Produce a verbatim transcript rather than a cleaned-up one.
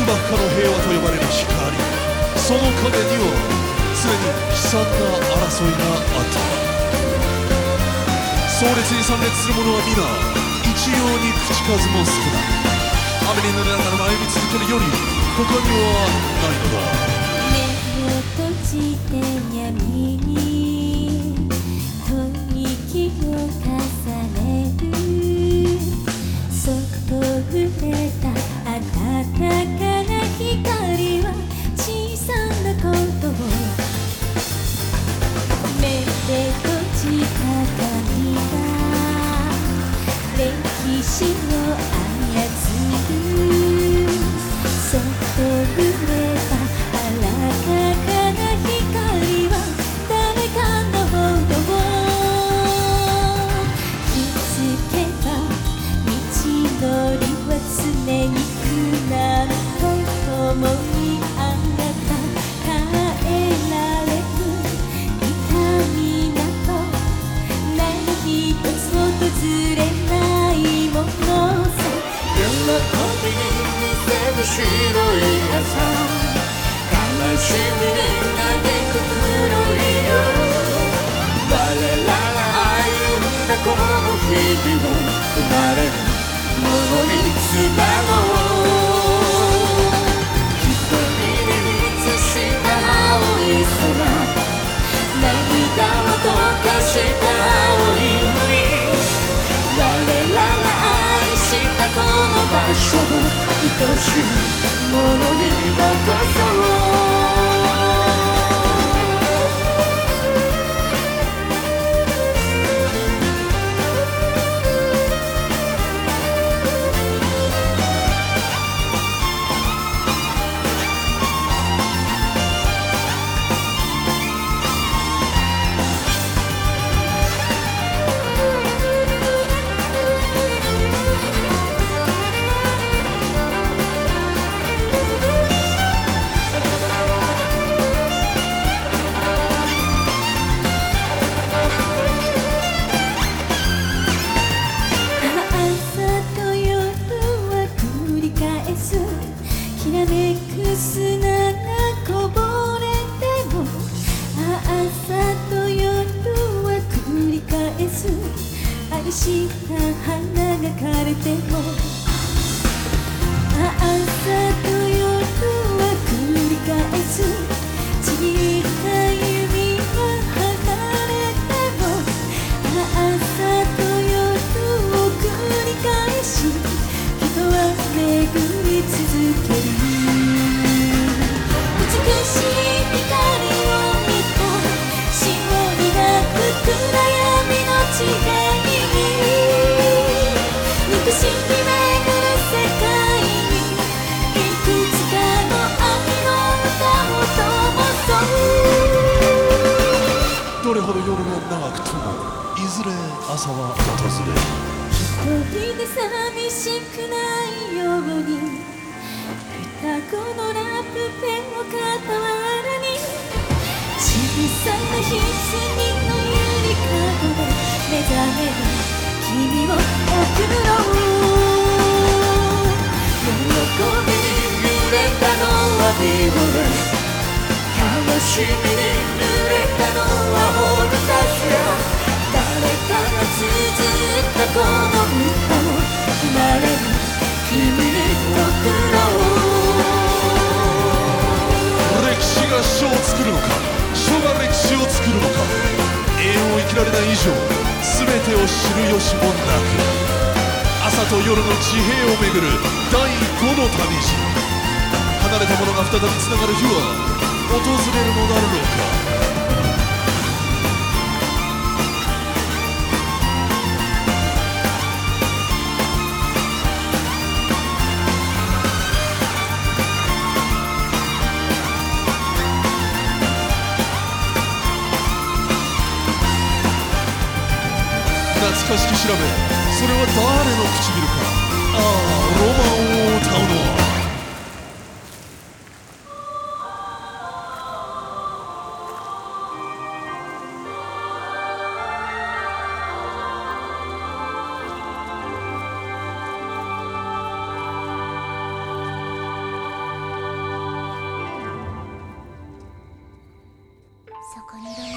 真っ赤の平和と呼ばれる光、その陰には常に悲惨な争いがあった。壮烈に参列する者は皆一様に口数も少なく、雨に濡れながらも歩み続けるより他にはないのだ。 目を閉じて闇に吐息を重ねる、そっと触れた暖かな光は小さなことを、目で閉じた髪が歴史を操る、そっと触れたあらかかな光は誰かのほどを気づけば、道のりは常に苦難と共にあなた変えられる、痛みなど何一つ訪れないものさ。 喜びに見せる白い朝、悲しみに嘆く黒い夜、我らが歩んだこの日々を生まれるものにつなごう。瞳に映した青い空、涙を溶かした青い海、我らが愛したこの場所を愛しいものに残そう。 きらめく砂がこぼれても、朝と夜は繰り返す、愛した花が枯れても、朝と夜は繰り返す、ちぎった指は離れても、朝と夜を繰り返し人は巡り続ける。美しい光を見た霜になく暗闇の地平に、憎しみ巡る世界にいくつかの愛の歌を灯そう。 どれほど夜が長くともいずれ朝は訪れる。 一人で寂しくないように、双子のラップペンを傍らに、小さな棺のゆりかごで目覚める君を送ろう。喜びに濡れたのはビオレ、悲しみに濡れたのはオルタシア、誰かが綴ったこの歌を生まれる君に送ろう。 歴史が書を作るのか、書が歴史を作るのか、永遠を生きられない以上全てを知る由もなく、朝と夜の地平を巡る第五の旅路、離れた者が再びつながる日は訪れるのだろうか。懐かしき調べ、それは誰の唇か。ああ、ロマンを歌うのはそこにロ